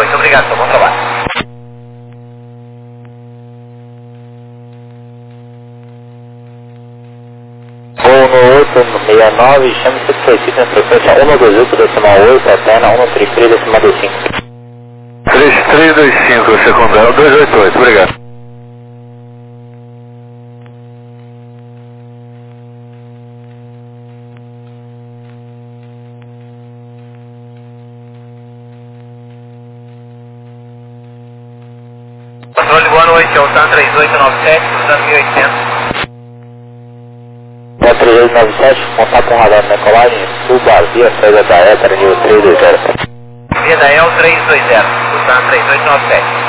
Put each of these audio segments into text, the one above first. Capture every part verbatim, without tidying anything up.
Muito obrigado, bom trabalho. Voo no oito seis nove, chame se foi sítio na frequência um dois oito decimal oito, até na um três três decimal dois cinco. três três dois cinco, secundário dois oito oito, obrigado. Controle, boa noite, é o TAM três oito nove sete, cruzando mil e oitocentos. É três oito nove sete, contato com radar na colagem, suba via saída da E para nível três dois zero. Via da E L três dois zero, o TAM três oito nove sete.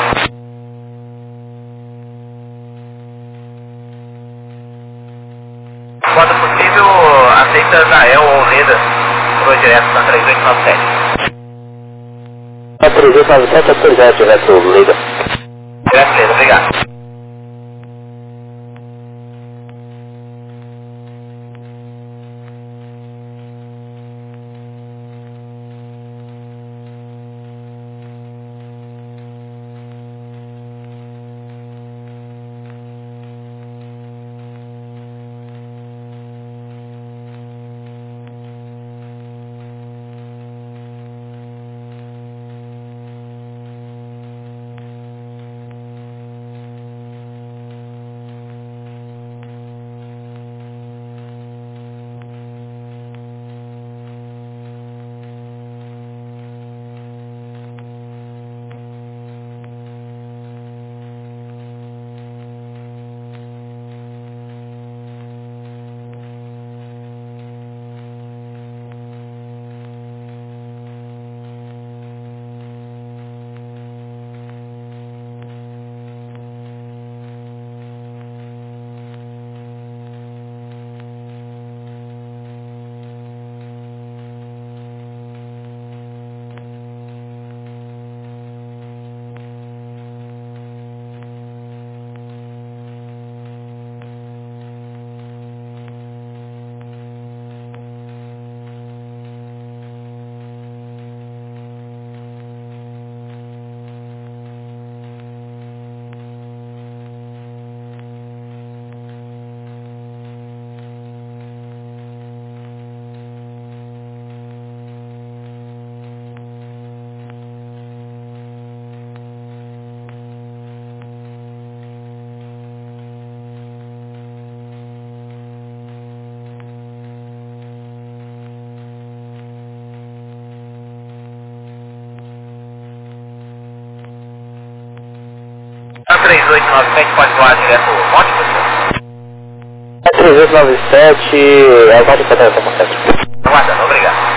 Quando possível, aceita da E L ou Leda, por direto, TAM três oito nove sete. É três oito nove sete, autorizado direto, Lida. Direto, Leda, obrigado. TAM três oito nove sete pode voar direto ao Monte, professor? É três oito nove sete, é o Monte Federal, como sempre. Aguardando, obrigado.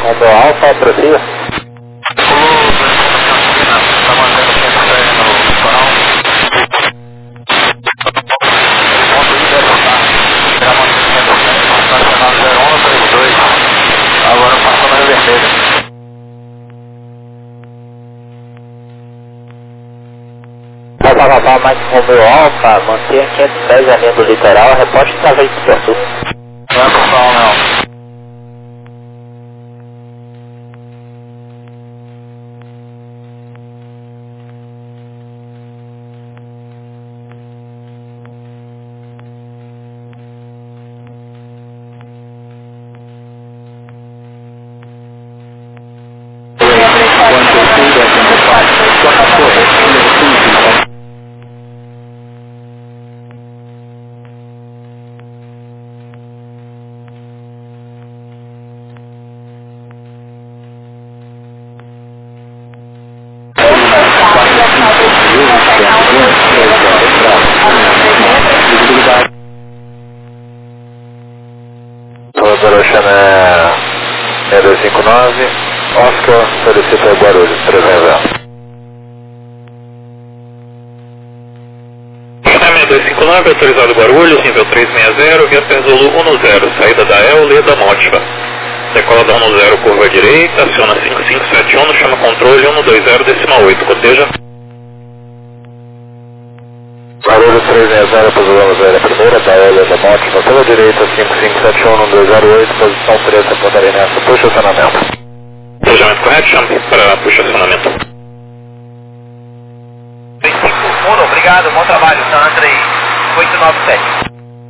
Romeu Alfa, prossiga. Está mantendo o tempo no litoral. Ponto I deve estar. Será mantenimento estacionado zero um trinta e dois. Agora passou na vermelha. Alfa Alfa mais Romeu Alfa, mantenha quinhentos e dez a linha do litoral, reporte através do Porto. Não é pessoal não. é dois cinco nove, Oscar, solicita Guarulhos, trezentos. Chame dois cinco nove, autorizado Guarulhos, nível trezentos e sessenta, via Perzolo dez, saída da E L, Leda Mótiva. Decola da dez, curva direita, aciona cinco cinco sete um, chama controle cento e vinte decimal oito, coteja. Guarulhos trezentos e sessenta, posição zero, primeira, da E L, Leda Mótiva, pela direita, cinco cinco sete um, cento e vinte, posição três, apontarei nessa, puxa acionamento. Planejamento correto, chame para puxa acionamento. vinte e cinco, Uno, obrigado, bom trabalho, San Andrei, oito nove sete.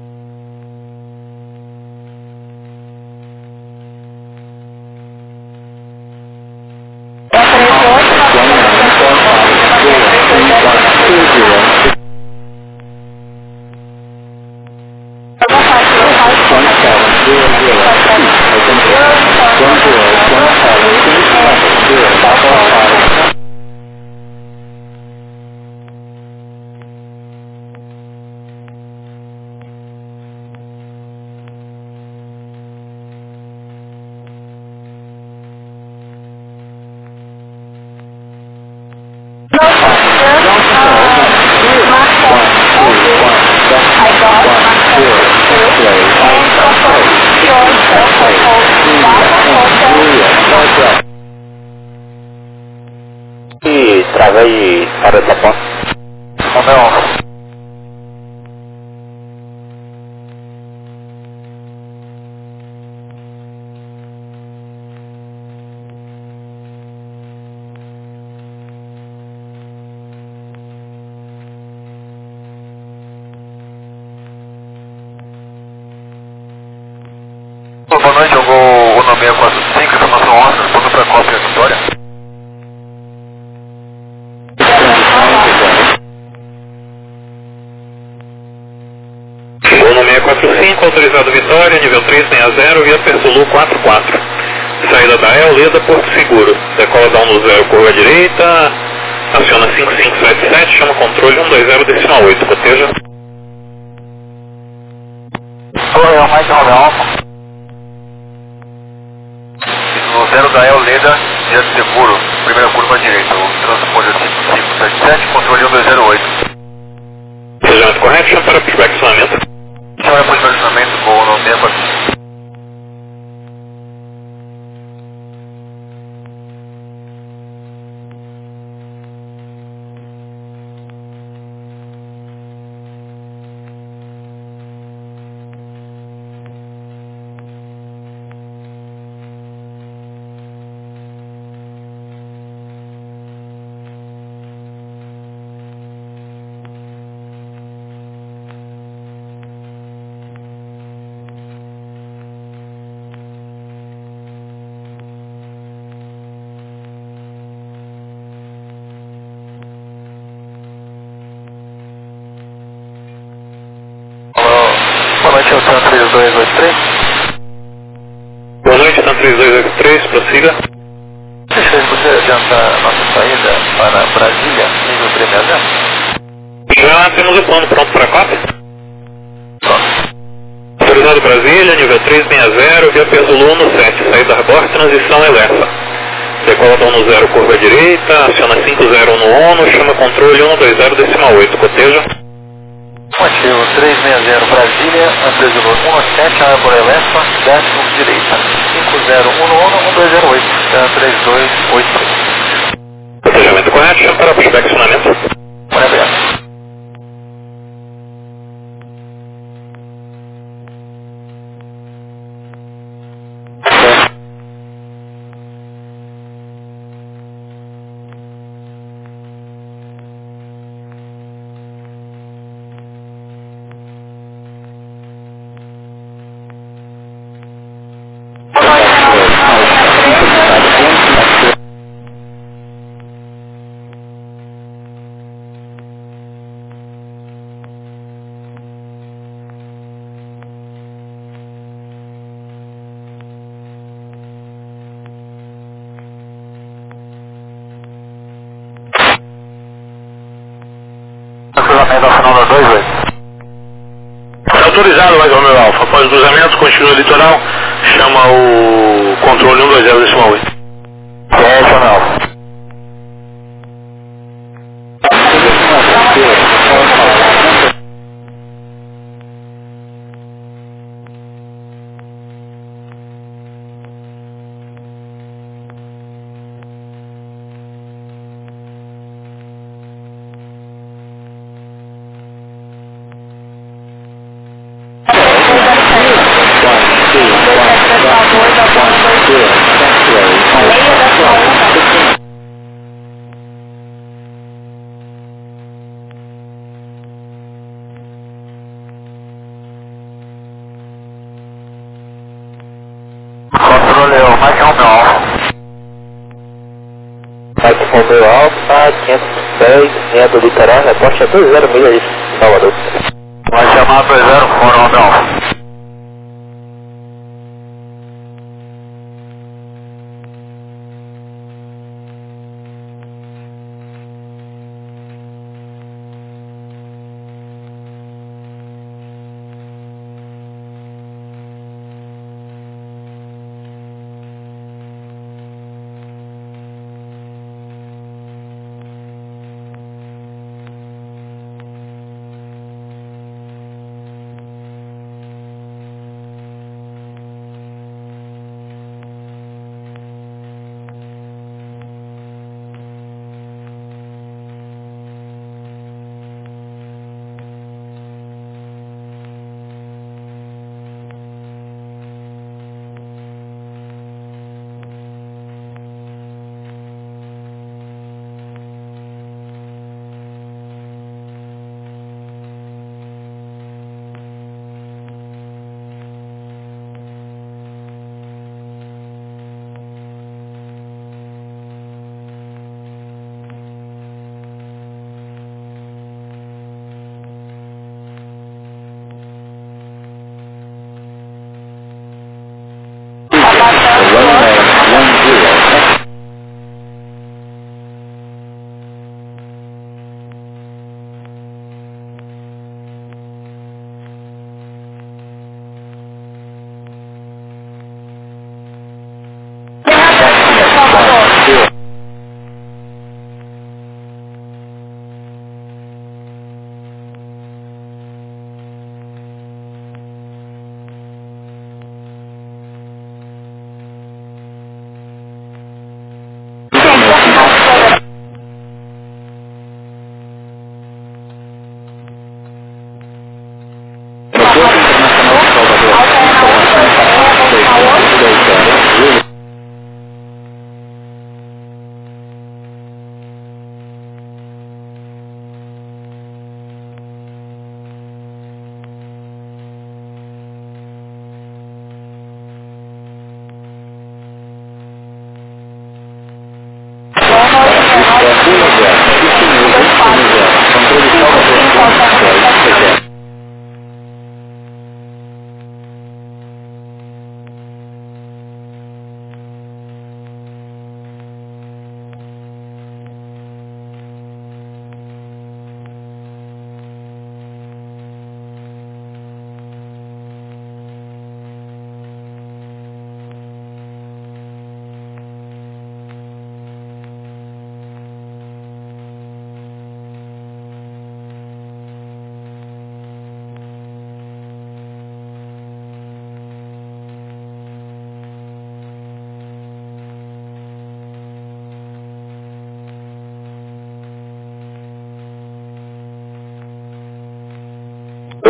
E travei para essa ponta. Romeu. Boa noite, eu vou o nome seis quatro cinco, informação onze, ponto para cópia da Vitória. Uno seis quatro cinco, autorizado Vitória, nível trezentos e sessenta, via Perzolo quarenta e quatro. Saída da E L, Leda, Porto Seguro. Decola da dez, curva direita, aciona cinco cinco sete sete, chama controle cento e vinte decimal oito, coteja. Oi, é o mais Romeu Alfa. No zero da E L, Leda, diante seguro, primeira curva direita, o transponder cinco cinco sete sete, controle cento e vinte oito. Planejamento correto, chama para pushback acionamento. Chama para posicionamento com o seis quatro cinco. Boa noite, eu sou três dois oito três. Boa noite, Tan três dois oito três, prossiga. Se você adiantar a nossa saída para Brasília, nível trezentos e sessenta? Já temos o plano pronto para a cópia. Pronto. Autorizado Brasília, nível trezentos três seis zero, via peso Lu no sete, saída Arbor, transição Elefa. Decola da um zero, curva direita, aciona cinco zero um no ONU, chama controle um dois zero decimal oito, coteja. Ativo três seis zero Brasília, Andrés Lu um sete, Arbor Elefa, décimo direita, cinco zero um no ONU, um dois zero oito, três dois oito três. Cotejamento correto, chama para pushback acionamento. Muito obrigado. Cruzamento ao final da dois oito. Autorizado, mais Romeo Alfa. Após o cruzamento, continua o litoral, chama o controle um dois zero decimal oito. É, Romeo Alfa. Controle o Mike Romeo Alfa. Mike Romeo Alfa, quinhentos e seis, linha do litoral, reporte a dois zero milhas de Salvador. Vai chamar dois zero, fora Romeo Alfa.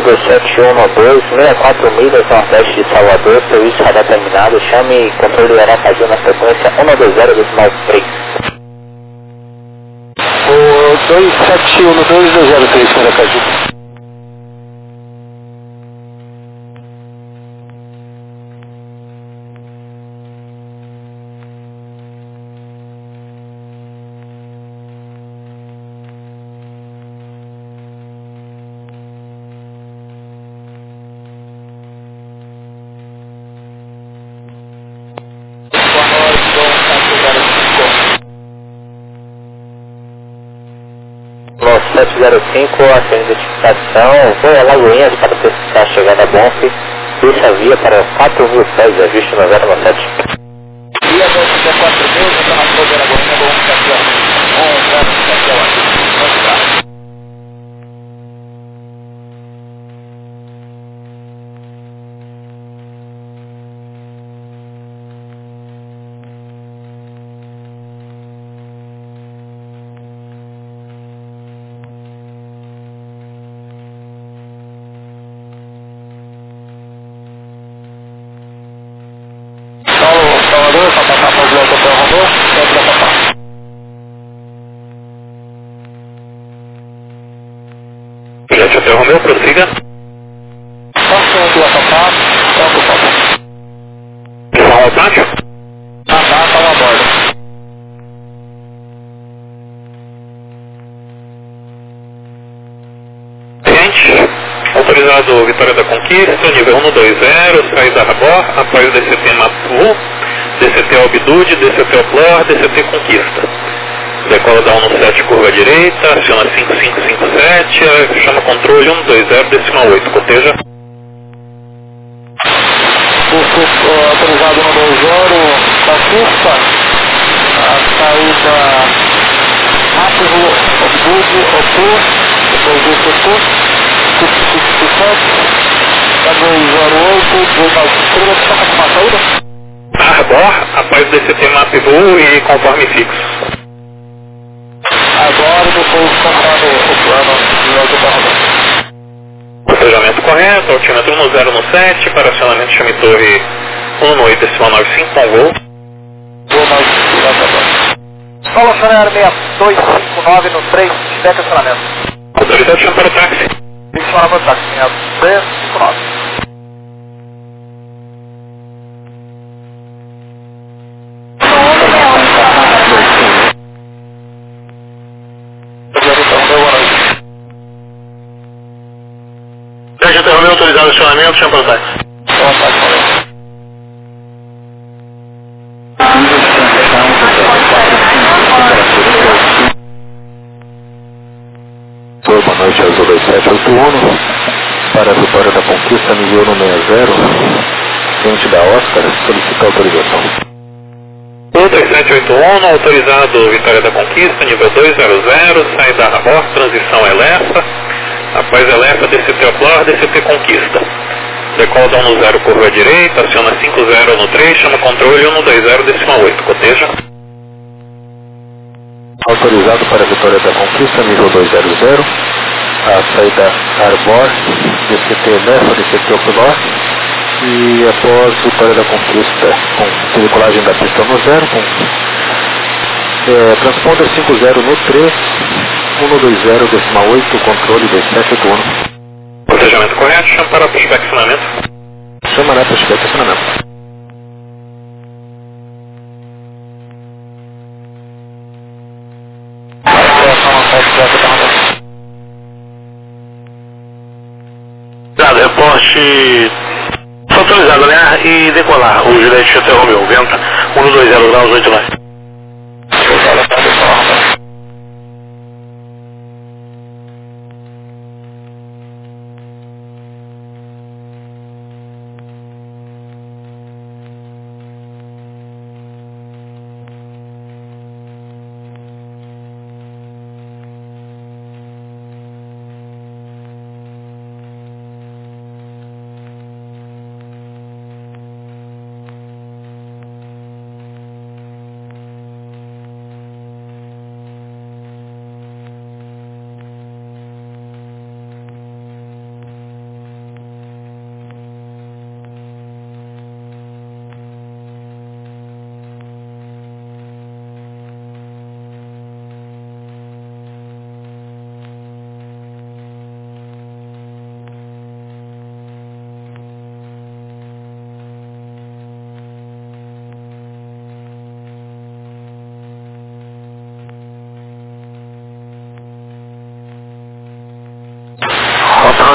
dois sete um um dois, sessenta e quatro milhas nordeste de Salvador, serviço radar terminado, chame controle Aracaju na frequência cento e vinte decimal três. O dois sete um dois dois zero três para Aracaju. sete zero cinco, a sua identificação, foi a Lagoinhas para testar a chegada a Bonfe, deixa a via para quatro mil pés, ajuste no zero nove sete. Via dois quatro mil, entra na rua da Lagoinha, Bonfe, aqui ó, um zero sete ó, Salvador, para passar para o Hotel Rondô, é para passar. Jet Hotel Romeo, prossiga. Passando pela passar, é por favor. Pessoal ao pátio? Ah, tá, tá uma borda. Cliente, autorizado Vitória da Conquista, nível um dois zero, saída Rabor, apoio D C T Mapu, D C T Albidude, D C T Oplor, D C T Conquista. Decola da um sete, curva direita, aciona cinco cinco cinco sete, chama controle um dois zero decimal oito, coteja. Autorizado um dois zero, Conquista, a saída rápido, Albidude, Opu, depois D C T, cinco cinco cinco sete, dois zero oito, dezenove estrelas, só com uma saída? Arbor, após D C T Map Voo e conforme fixo. Agora, depois comprando o plano de autocarro. Cotejamento correto, altímetro um zero um sete, para acionamento chame torre um oito decimal nove cinco, com voo. Vou mais exatamente. Solo Chanel seis dois cinco nove no três, feedback acionamento. Autoridade chama para o táxi. Isso para o táxi, seis dois cinco nove. Jet Hotel Romeo, autorizado acionamento, chama para o táxi. Então, táxi, valeu. Oi, boa noite, Azul dois sete oito um, para a Vitória da Conquista, nível um seis zero, cliente da Oscar, solicita autorização. um dois sete oito um, autorizado Vitória da Conquista, nível dois zero zero, saída Rabor, transição Elefa, após Elefa, D C T Oplor, D C T Conquista. Decola da um zero, curva direita, aciona cinco zero no três, chama controle um dois zero decimal oito, coteja. Autorizado para a Vitória da Conquista, nível dois zero zero, a saída Arbor, D C T Elefa, D C T Oplor, e após Vitória da Conquista, com decolagem da pista no zero, com é, transponder cinco zero no três, um dois zero decimal oito, controle dois sete oito um. Cotejamento correto, chama para pushback acionamento. Chama na pushback acionamento. Dado, reporte autorizado, né? E decolar, o Juliette Hotel Romeo, venta um dois zero graus oito nove.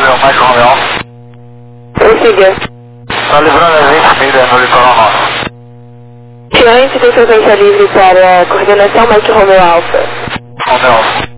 Romeu, Mike Romeu. Prossiga. Está livrando a vinte milhas no litoral norte. Tirante de frequência livre para coordenação Mike Romeu Alpha. Romeu Alpha.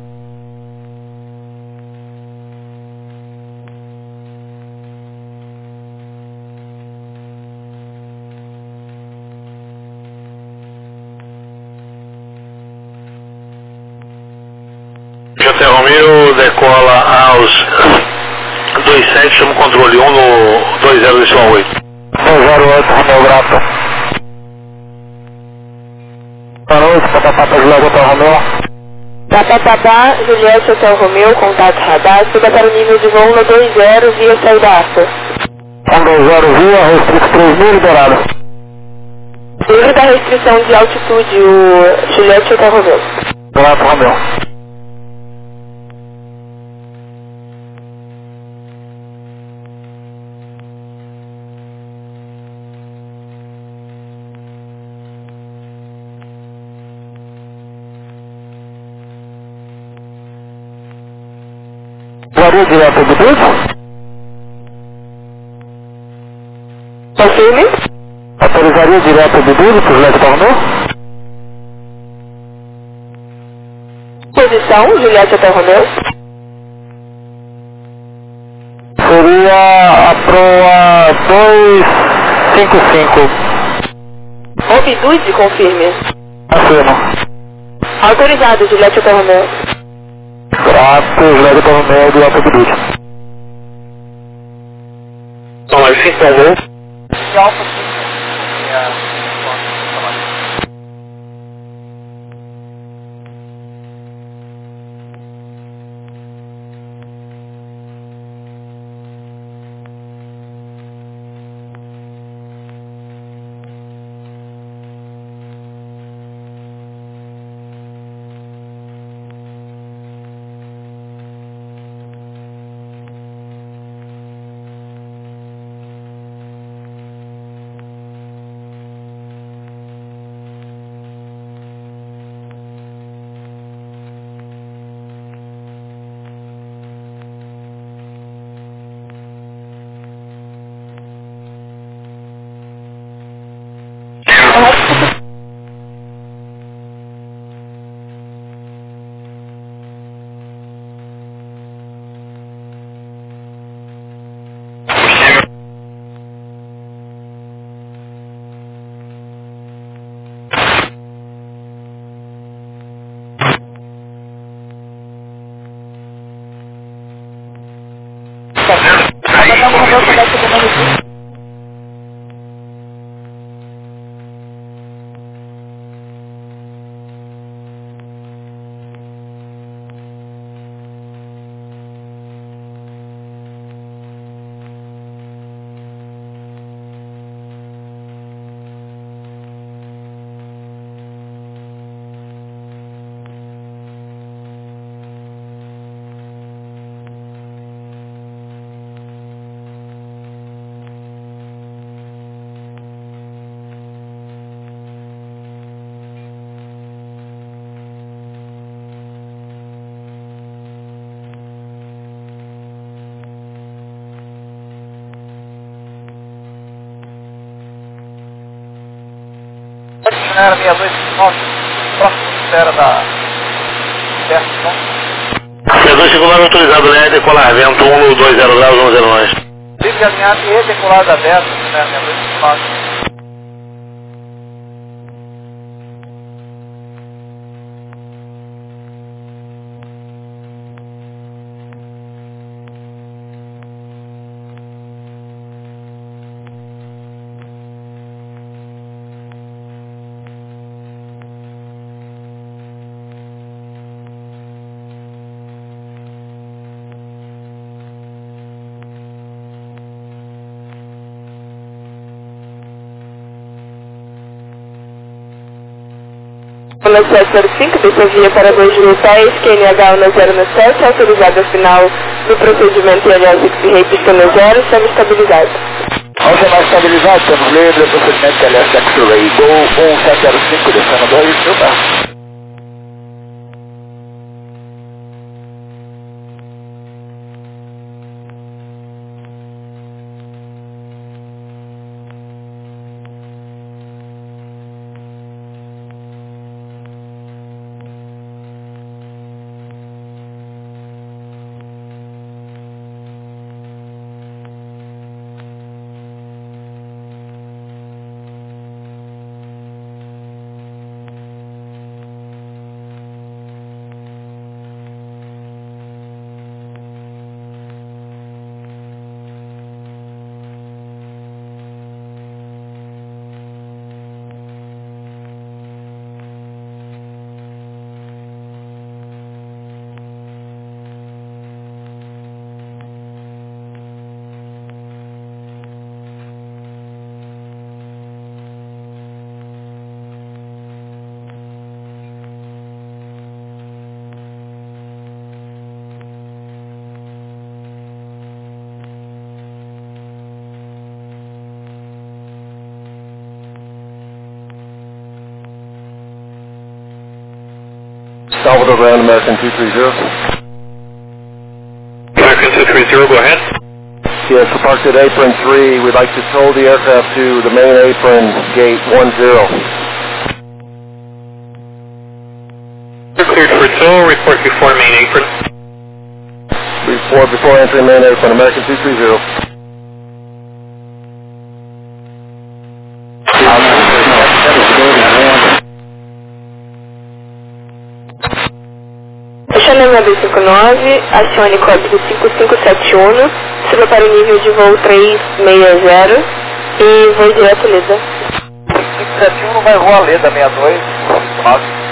J. Romeo decola aos dois sete, chama o controle um no dois zero decimal oito. dois zero oito, Romeu Grato. Boa noite, Papapá Juliette Hotel Romeu. Papapá Juliette Hotel Romeu, contato radar, suba para o nível de voo no dois zero via saída alfa. um dois zero via, restrito três mil, liberado. Livre da restrição de altitude, o Juliette Hotel Romeu. Grato, Romeu. Varia direto do Bridge? Confirme. Autorizaria direto do Bridge para o Juliette Hotel Romeu? Posição, Juliette Hotel Romeu. Seria a proa dois cinco cinco. Altitude, confirme. Afirmo. Autorizado, Juliette Hotel Romeu. Grato, Juliette Hotel Romeu, direto do Bridge. Então, mas cinco para voo. Era meia dois nove, próximo espera da Berton. seis dois cinco nove autorizado, né? Decolar, vento um no dois zero graus, um zero nove. Livre alinhado e decolado da Berton, né? meia dois cinco nove. No setor cinco, desvia para dois mil e dez, Q N H um zero um sete, autorizado final do procedimento I L S X repista no zero, estava estabilizado. Ao ser mais estabilizado, temos livre do procedimento I L S X-Ray Gol um sete zero cinco, descendo dois mil metros. Salvador Ground, American two three zero. American two three zero, go ahead. Yes, we're parked at apron three. We'd like to tow the aircraft to the main apron, gate one zero. You're cleared for tow, report before main apron. Report before entering main apron, American two three zero. Chanel B cinco nove, acione código cinco cinco sete um, suba para o nível de voo três seis zero e voo direto Leda. cinco sete um não vai voar Leda sessenta e dois, nove.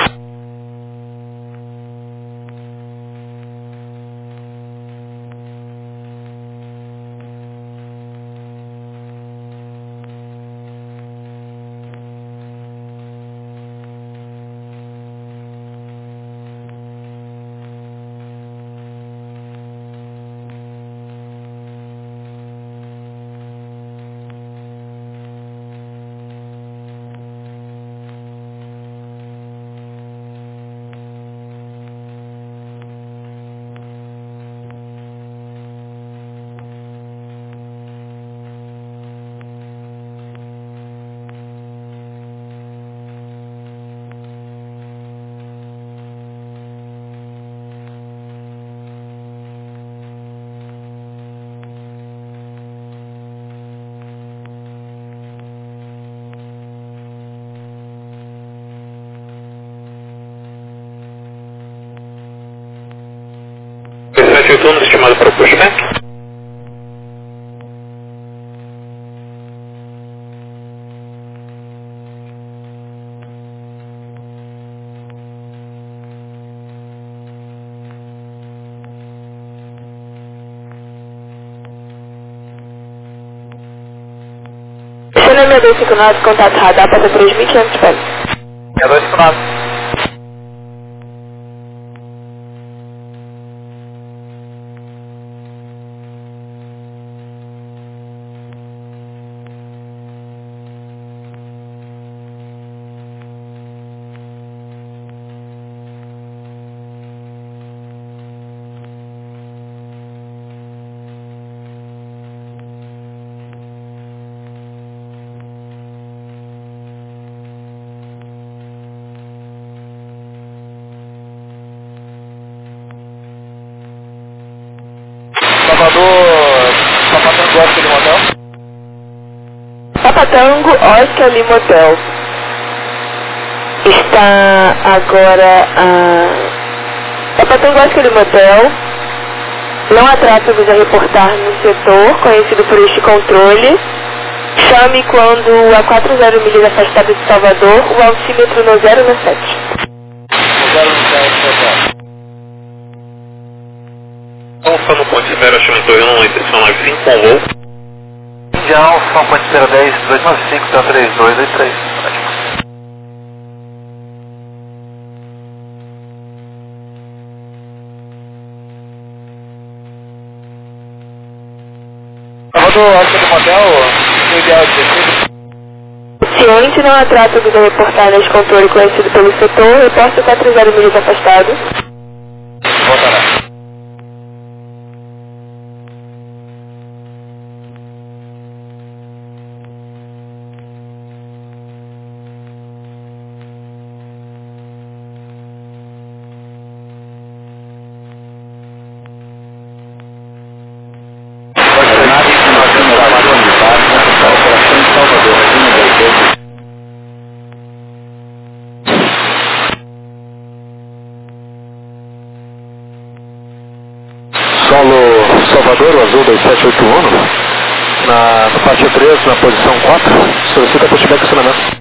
Retorno estimado para o pushback. Chanel B cinco nove, contato radar para três mil e quinhentos pés. sessenta e dois cinco nove. Salvador, Papatango, Oscar Lima Hotel. Papatango, Oscar Lima Hotel. Está agora a... Papatango, Oscar Lima Hotel. Não há tráfegos a reportar no setor, conhecido por este controle. Chame quando a quatro zero milhas afastada de Salvador, o altímetro no zero no sete. No zero no sete, hotel. Alfa no ponte zero, achando torre um, intenção nove cinco, com voo. Índia Alfa, ponte zero dez, dois nove cinco, então três dois dois três. Salvador, acho que do motel, o ideal de descer. Ciente, não há tráfegos a reportar neste controle conhecido pelo setor, reporte quatro zero milhas afastado. Voltará. Solo Salvador, o azul dois sete oito um, na, no pátio três, na posição quatro, solicita pushback e acionamento.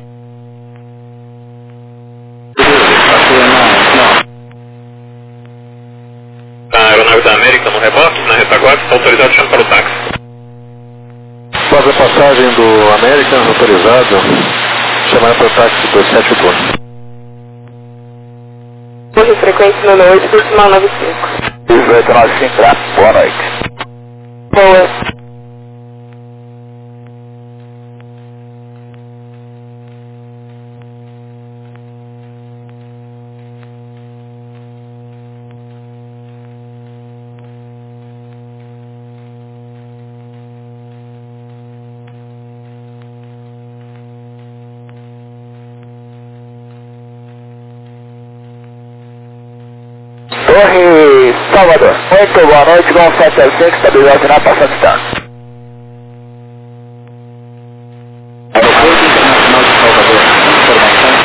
A aeronave da América no reboque, na retaguarda, está autorizado, chama para o táxi. Após a passagem do American, autorizado, chamar para o táxi dois sete oito um. Hoje frequência no oito, decimal nove cinco. oito nove cinco, boa noite. Boa. de Salvador. Muito boa noite, Gol sete zero cinco, estabilidade na passando está. Aeroporto Internacional de Salvador, informação.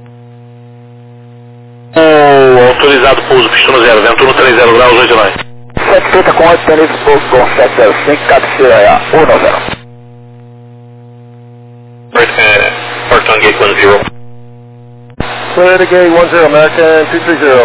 O autorizado pouso, Pistão Zero, vento um três zero graus, oito nove. Satisfeita com oito níveis de pouso, Gol sete zero cinco, cabeceira um nove. Portão Gate one zero. Clear to gate one zero, American two three zero.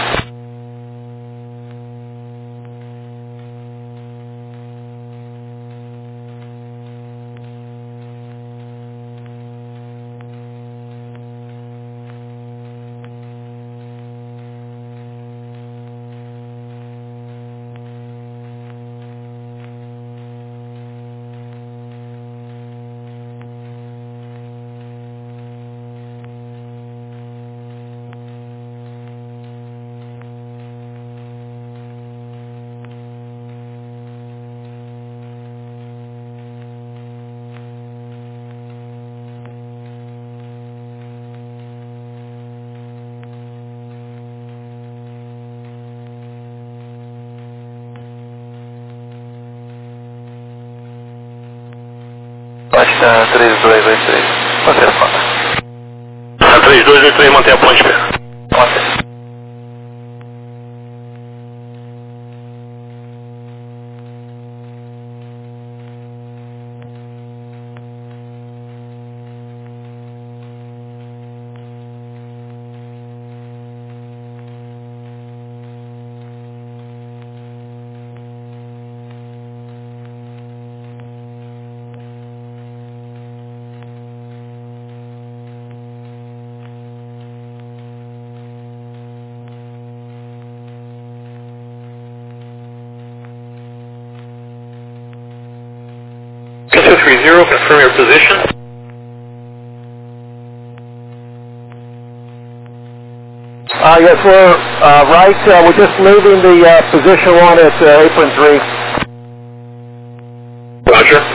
Baixa três dois oito três. Você responda. três dois oito três, mantém a ponte. Mantém. two three zero, confirm your position. Uh, yes, we're uh, right. Uh, we're just leaving the uh, position one at uh, apron three. Roger.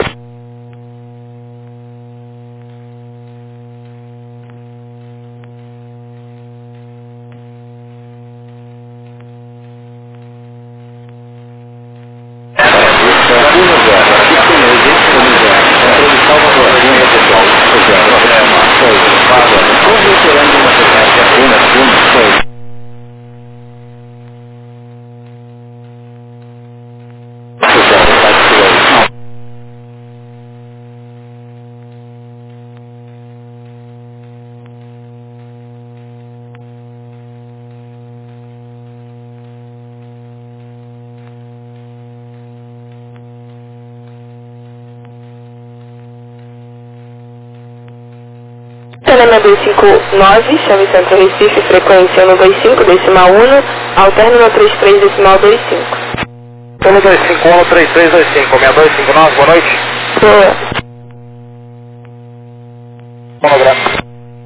Telema dois cinco nove, chame Centro Recife, frequência no dois cinco, decimal um, alterno no trinta e três, decimal vinte e cinco. Pelo dois cinco um, três três dois cinco, seis dois cinco nove, boa noite. Boa. Monográfico.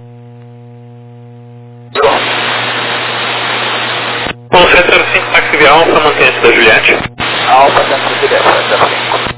Bom, sete zero cinco, táxi via Alfa, mantenha-se da Juliette. Alfa, centro de Juliette, sete zero cinco.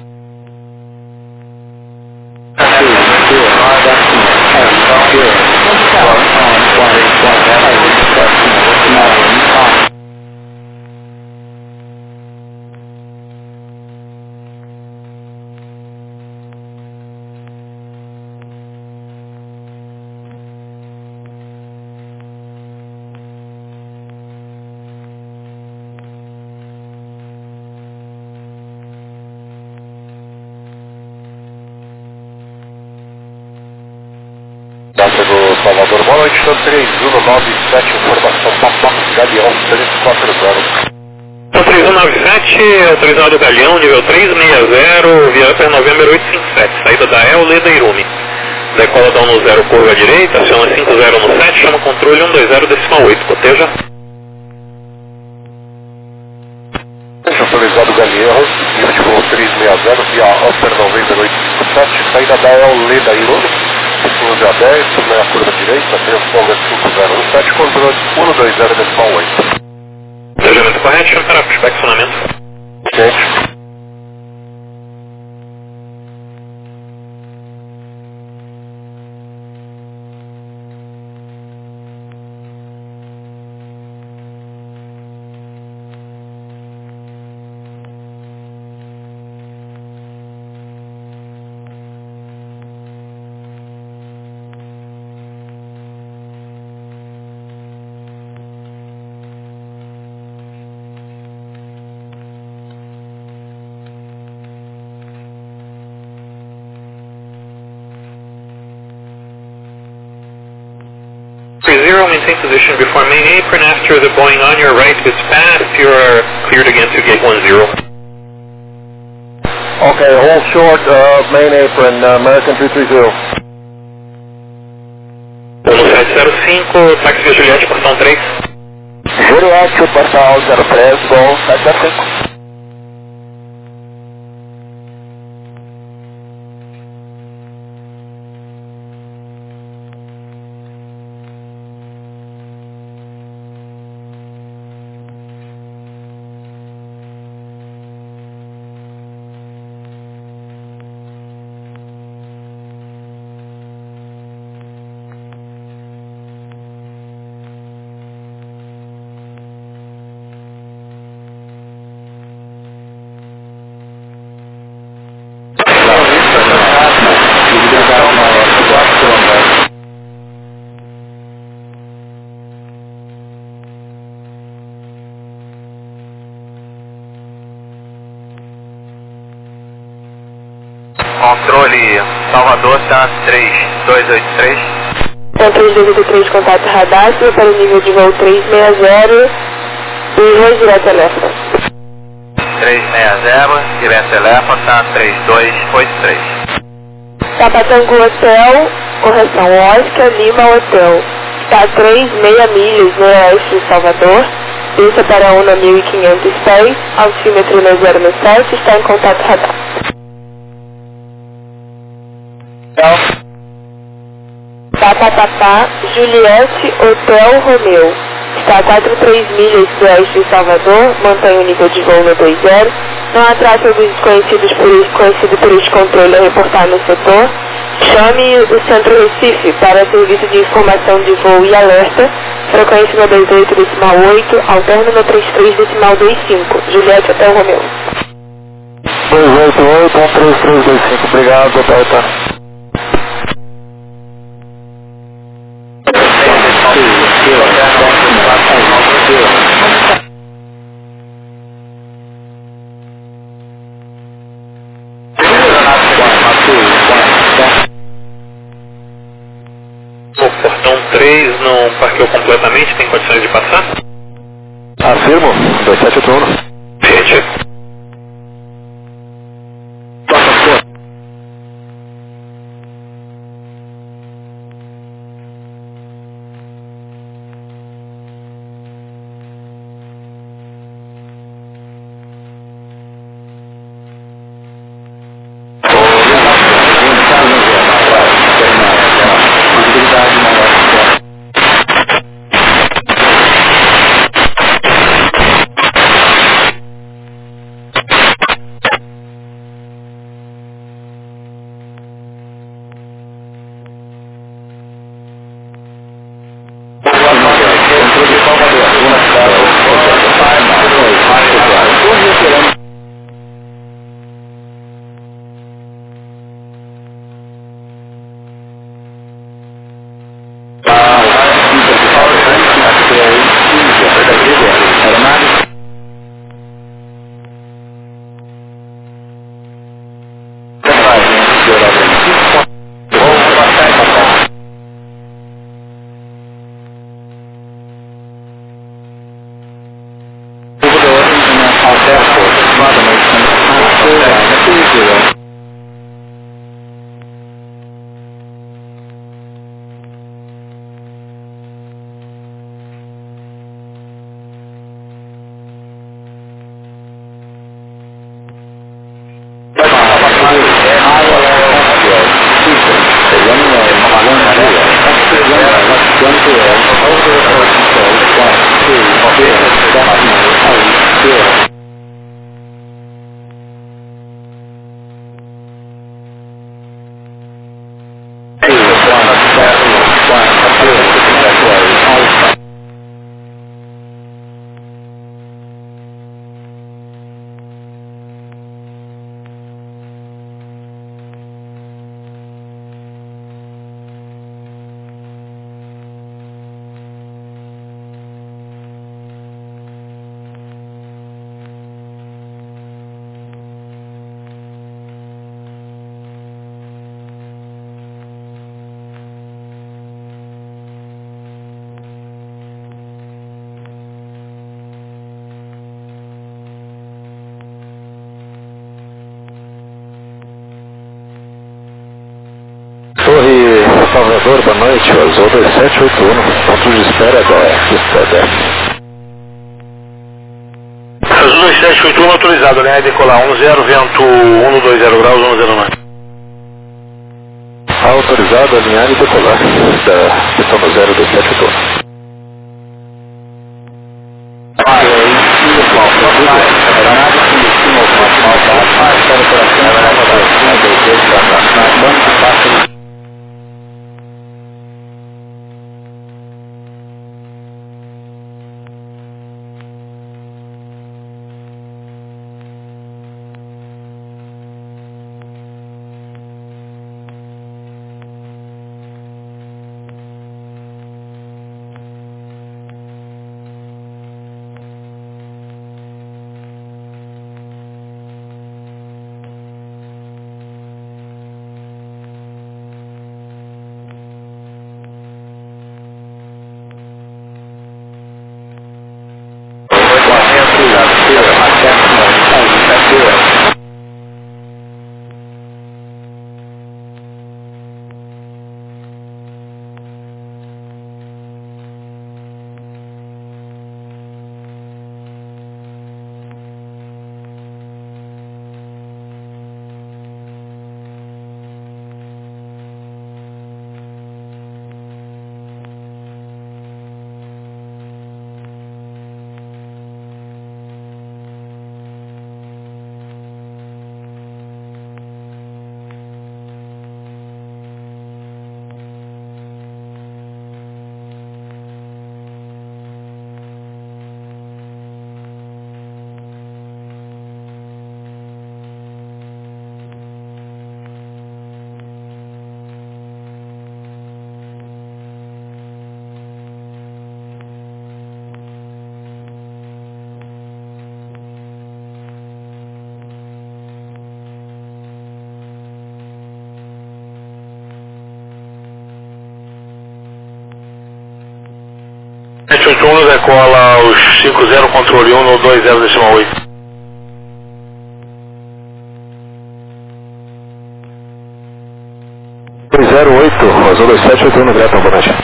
Data do Salvador, boa noite, três um nove sete, informação Papa, Galeão três quatro zero. Então, três um nove sete, autorizado Galeão, nível três seis zero, Viator November oito cinco sete, saída da El, Leda Irumi. Decola down no zero, curva à direita, aciona cinco zero no sete, chama controle um dois zero, decimal oito, coteja. Autorizado Galeão, nível de voo três seis zero, via Upper November oito cinco sete, saída da El, Leda Irumi. Cruze a dez, sobre a curva direita, Transformer cinco zero um sete, controle um dois zero, decimal oito. Planejamento correto, chama para inspecionamento. Gente. same position before main apron. After the Boeing on your right is passed, you are cleared again to gate one zero. Okay, hold short, uh, main apron, uh, American two three zero. um sete zero cinco, táxi via Juliette, portão três. Juliette, portão zero três, Gol sete zero cinco. Controle Salvador, tá três dois oito três. Então três dois oito três, contato radar, para o nível de voo trezentos e sessenta e voo direto Elefa. trezentos e sessenta, direto Elefa, tá três dois oito três. Tapatango Hotel, correção, Oscar Lima Hotel. Está a três vírgula seis milhas no oeste de Salvador. Desça para a UNA mil e quinhentos pés, altímetro no zero no sete, está em contato radar. Tapa Tapa, Juliette Hotel Romeu. Está a quatro vírgula três milhas do oeste de Salvador, mantém o nível de voo no dois zero. Não há tráfego desconhecidos por, conhecido por este controle a reportar no setor. Chame o Centro Recife para serviço de informação de voo e alerta. Frequência no dois oito decimal oito, alterno no trinta e três decimal vinte e cinco. Juliette Hotel Romeu. dois oito oito, um três três dois cinco, obrigado, Hotel tá. O portão três não parqueou completamente, tem condições de passar? Afirmo, dois sete oito um. Gente. Salvador, boa noite, Azul dois sete oito um, ponto de espera da pista dez. Azul dois sete oito um autorizado, alinhar e decolar um zero, vento um dois zero graus, um zero nove. Autorizado, alinhar e decolar da pista no zero dois sete oito um. sete oito um decola os cinco zero, controle um no dois zero decimal oito. dois zero oito, Azul dois sete oito um no Greton, boa noite.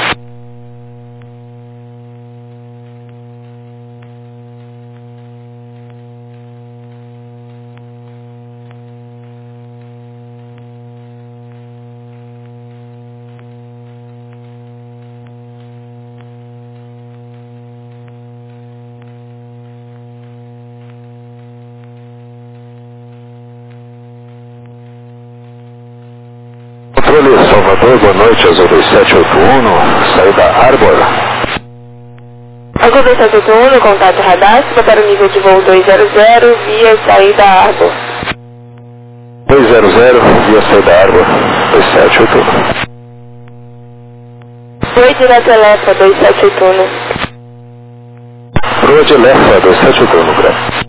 Controle Salvador, boa noite, Azul dois sete oito um, saída Arbor. Azul dois sete oito um, no contato radar, suba para o nível de voo dois zero zero, via saída Arbor. dois zero zero, via saída Arbor, dois sete oito um. Oi, direto Elefa, dois sete oito um. Rua de Elefa, dois sete oito um, no Greton.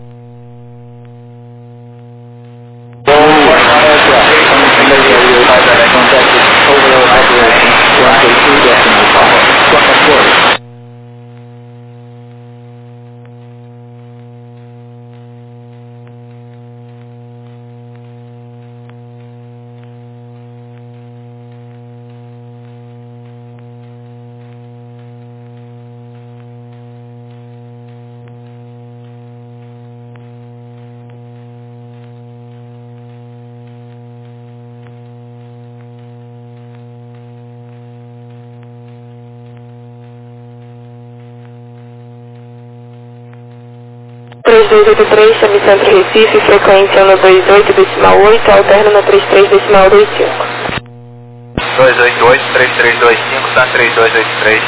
três dois oito três, chame Centro Recife, frequência no dois oito decimal oito, alterno no trinta e três decimal dois cinco. dois oito oito, três três dois cinco, tá três dois oito três.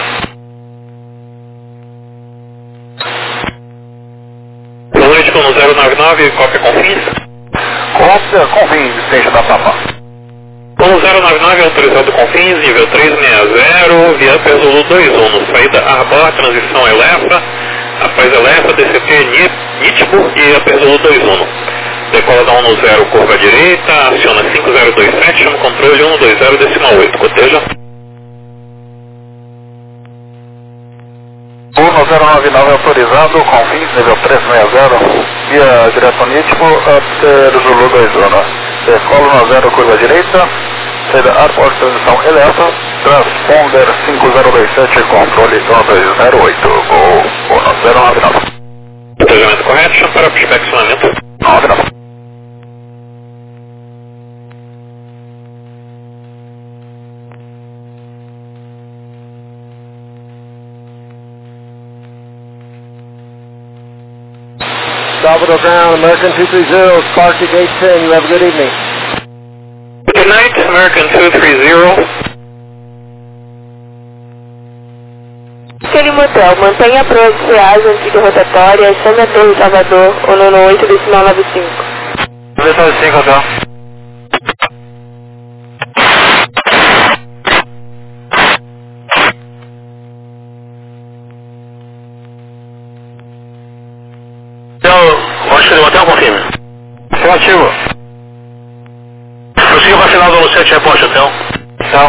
Boa noite, Plano zero nove nove, cópia Confins. Cópia Confins, deixa da Papa. Plano zero nove nove, autorizado Confins, nível três seis zero, via Zulu dois um, saída Arbor, transição Elefa, após Elefa, D C T Nitbo e a Zulu dois um. Decola da um zero, curva direita, aciona cinco zero dois sete, chama controle um dois zero decimal oito, coteja. um zero nove nove autorizado, Confins, nível três seis zero, via direto Nitbo até Zulu dois um. Decola no zero, curva direita, saída Arbor, transição Elefa, Transponder cinco zero dois sete, controle dois zero oito, voo Bono zero nove nove. Planejamento correto, chama para inspecionamento. nove nove. Salvador Ground, American two three zero, Sparky Gate ten, you have a good evening. Good night, American two three zero. Aquele motel, mantenha a proa de Ceasa, antiga rotatória, chame a Torre Salvador, o nono oito decimal nove cinco. nove cinco, hotel. Rocha do hotel, confirme. Afirmativo. Prossiga para final do ano sete, reposte, hotel. Então.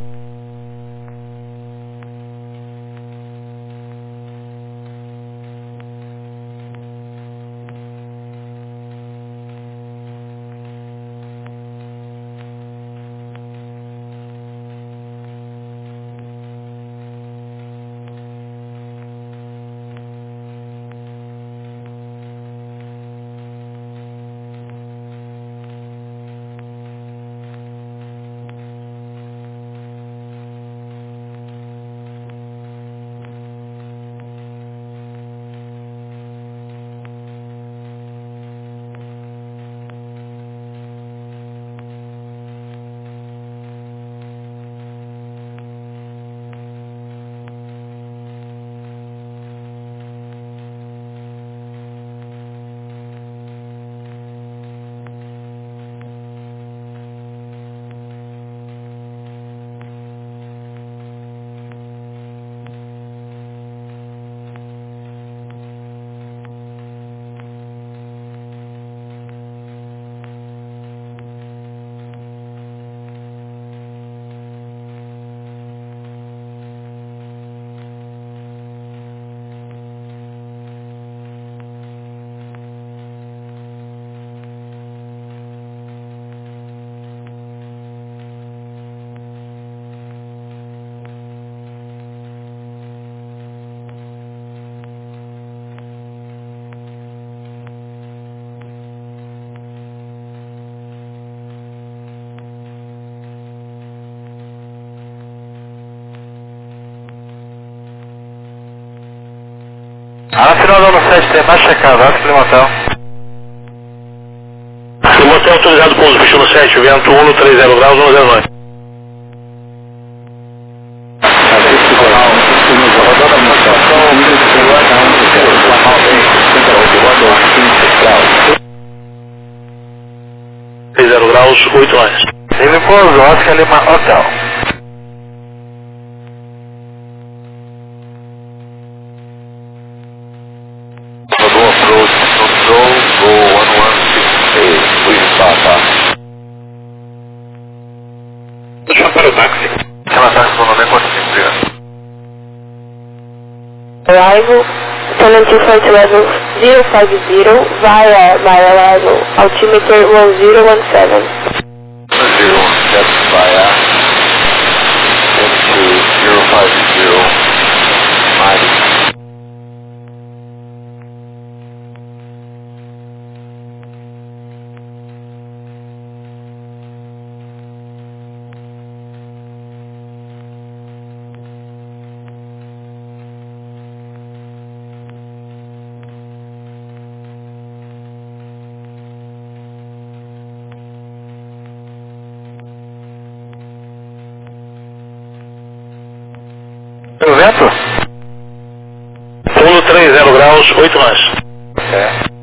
Ah, final do ano sete tem mais checado, antes do motel. O motel autorizado pouso, bicho no sete, vento um no trinta graus, um zero nove. trinta graus, oito nove. Ele pousou, acho que ele é uma hotel. Chama para o táxi. Chama táxi no nome quanto tempo, obrigado. Arrival, Tonancy Flight Level zero five zero, via my arrival, altimeter one zero one seven. zero one seven via into zero five zero, mighty. O vento? um no trinta graus, oito mais. É.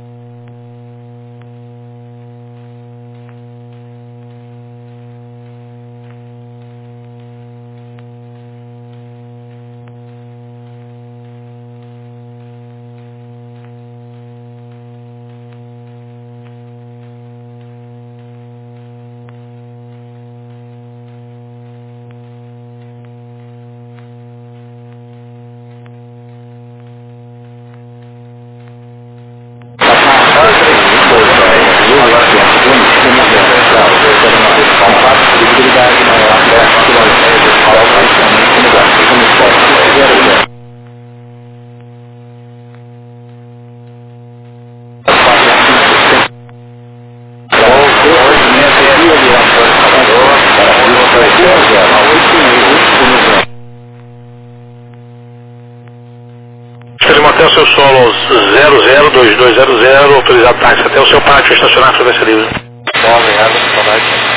seu solo aos zero zero dois dois zero zero, autorizado táxi até o seu pátio, estacionar frequência livre. Bom, obrigado, boa noite.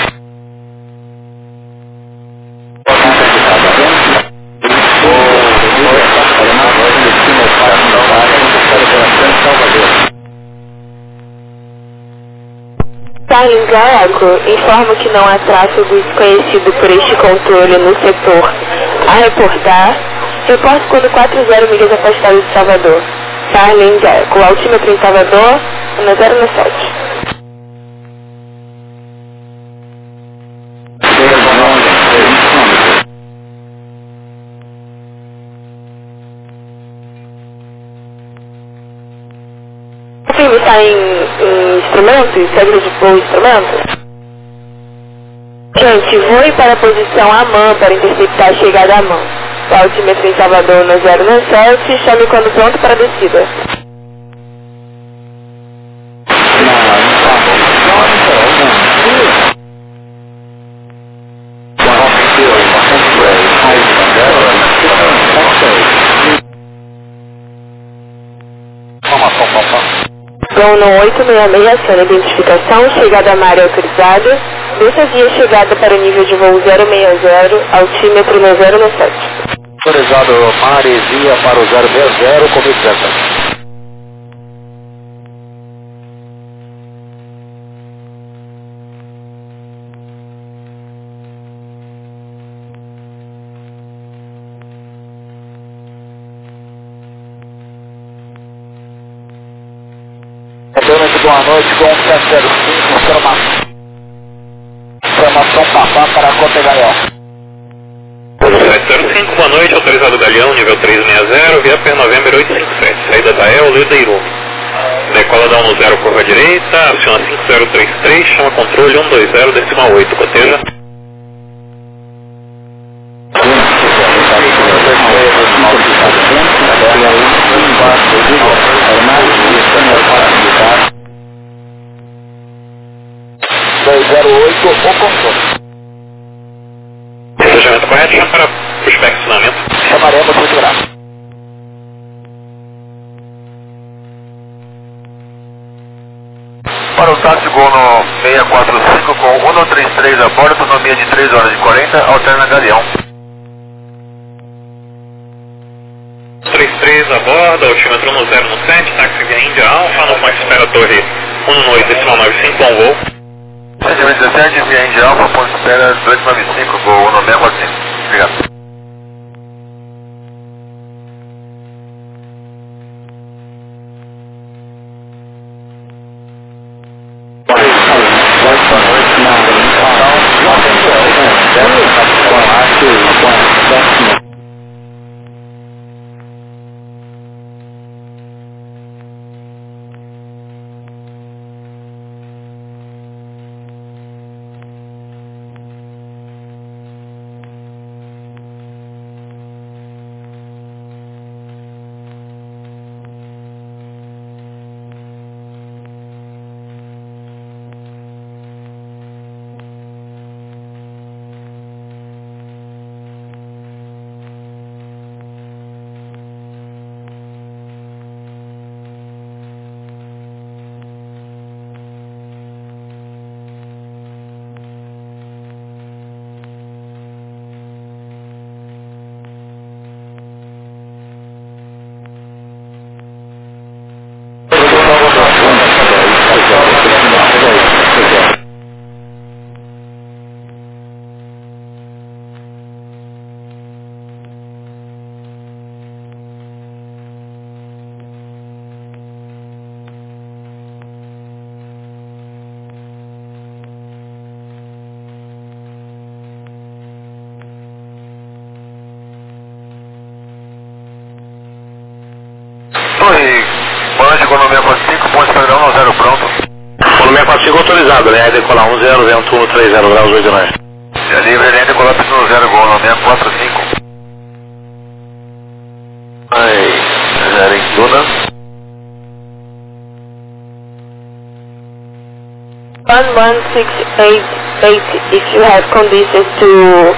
Starling Eco, informo que não há tráfego desconhecido por este controle no setor a reportar. Reporte quando quatro zero milhas afastado de Salvador. Starling Eco, altímetro em Salvador, na zero um sete. O filme está em, em instrumentos, seguro de voo instrumentos? Gente, voe para a posição A M A N para interceptar a chegada A M A N. O altímetro em Salvador no zero um sete, chame quando pronto para a descida. Gono oito seis seis, aciona identificação, chegada na área autorizada. Desça via chegada para o nível de voo zero seis zero, altímetro no zero um sete. Autorizado maresia para o zero seis zero, comigo dentro. Boa noite, com sete zero cinco, informação, informação papá para a Cota Galeão. sete zero cinco, boa noite, autorizado Galeão, nível trezentos e sessenta, via P November oitocentos e cinquenta e sete, saída da E L, Leda Irume. Decola da um zero, curva direita, aciona cinco zero três três, chama controle um dois zero, decimal oito, coteja. dois zero oito, o controle. Planejamento correto, chama para prospeccionamento. Chamaremos muito grave. Para o táxi Gono seiscentos e quarenta e cinco com cento e trinta e três a bordo, autonomia de três horas e quarenta, alterna Galeão. trinta e três a bordo, altímetro no zero um sete, táxi via Índia Alfa, no ponto espera torre um oito decimal nove cinco, bom voo. cento e dezessete, via Índia Alfa, ponto espera dois nove cinco, voo um seis quatro cinco. Obrigado. Oi, boa noite, Gono seiscentos e quarenta e cinco, ponte padrão um zero pronto. Gono seiscentos e quarenta e cinco autorizado, né? Decolar um zero, vento um três zero graus oito nove. É livre, linha decolar no zero, Gono seiscentos e quarenta e cinco. Aí, zero em Duna. one one six eight eight, if you have conditions to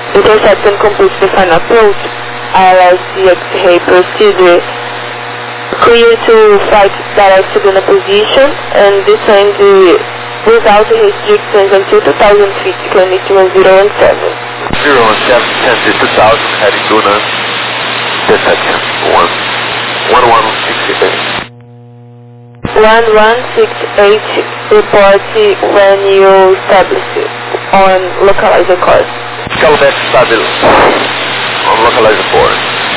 intercept and complete the final approach, I L S C X-ray procedure Clear to flight direct to the position and descend without restrictions until two thousand feet, climate one zero one seven. zero one seven, descend two thousand, heading Duna, deception, one, one one six eight. one one six eight, report when you establish it on localizer course. Calbeck stable, on localizer four.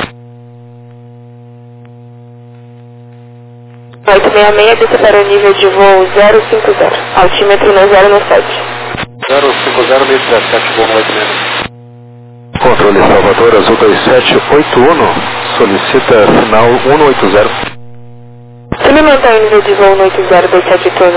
oito seis seis, desce para o nível de voo zero cinco zero, altímetro no zero no sete. zero cinco zero, meio sete, voo oito seis. Controle Salvador, Azul dois sete oito um, solicita final um oito zero. Se me mantém o nível de voo no oito zero dois sete oito um.